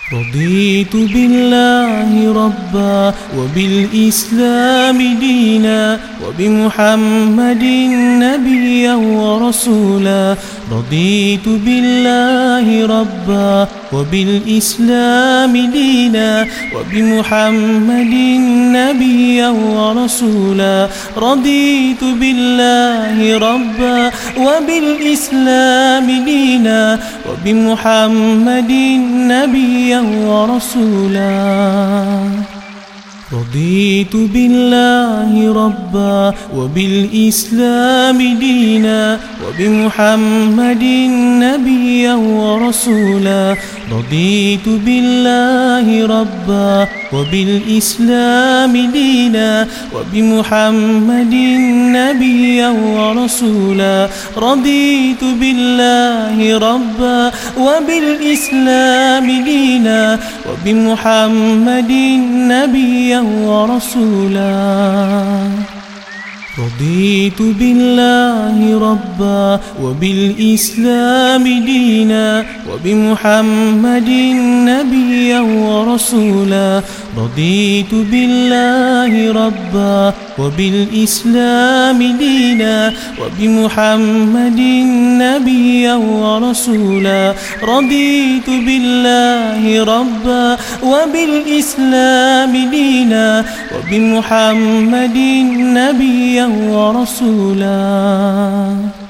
رضيت بالله ربا وبالإسلام دينا وبمحمد نبيا ورسولا. رضيت بالله ربا وبالإسلام دينا وبمحمد نبيا ورسولا. رضيت بالله ربا وبالإسلام دينا وبمحمد نبيا ورسولا. رضيت بالله ربا وبالإسلام دينا وبمحمد نبيا ورسولا. رضيت بالله ربا وبالإسلام دينا وبمحمد نبيا ورسولا. رضيت بالله ربا وبالإسلام دينا وبمحمد نبيا ورسولا. رضيت بالله ربا وبالإسلام دينا وبمحمد نبيا ورسولا. رضيت بالله ربا وبالإسلام دينا وبمحمد نبيا ورسولا. رضيت بالله ربا وبالإسلام دينا وبمحمد نبيا ورسولا.